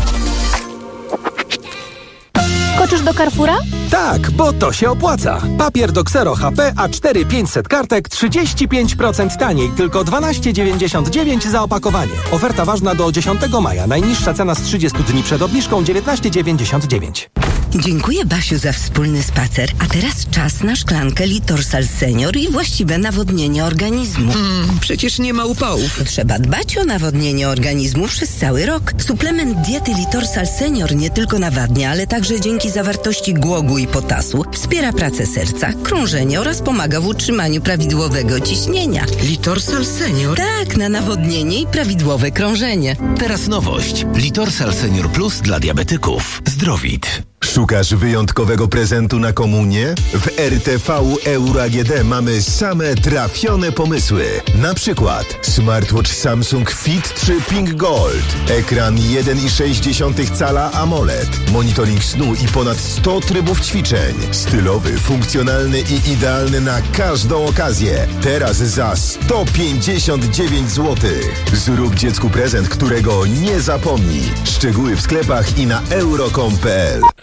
Skoczysz do Carrefoura? Tak, bo to się opłaca. Papier do Xero H P A cztery pięćset kartek trzydzieści pięć procent taniej, tylko dwanaście dziewięćdziesiąt dziewięć za opakowanie. Oferta ważna do dziesiątego maja. Najniższa cena z trzydziestu dni przed obniżką dziewiętnaście dziewięćdziesiąt dziewięć. Dziękuję, Basiu, za wspólny spacer. A teraz czas na szklankę Litorsal Senior i właściwe nawodnienie organizmu. Mm, przecież nie ma upałów. Trzeba dbać o nawodnienie organizmu przez cały rok. Suplement diety Litorsal Senior nie tylko nawadnia, ale także dzięki zawartości głogu i potasu wspiera pracę serca, krążenie oraz pomaga w utrzymaniu prawidłowego ciśnienia. Litorsal Senior? Tak, na nawodnienie i prawidłowe krążenie. Teraz nowość. Litorsal Senior Plus dla diabetyków. Zdrowit. Szukasz wyjątkowego prezentu na komunię? W R T V Euro A G D mamy same trafione pomysły. Na przykład smartwatch Samsung Fit trzy Pink Gold, ekran jeden i sześć dziesiątych cala AMOLED, monitoring snu i ponad sto trybów ćwiczeń. Stylowy, funkcjonalny i idealny na każdą okazję. Teraz za sto pięćdziesiąt dziewięć złotych. Zrób dziecku prezent, którego nie zapomni. Szczegóły w sklepach i na euro kropka com kropka pe el.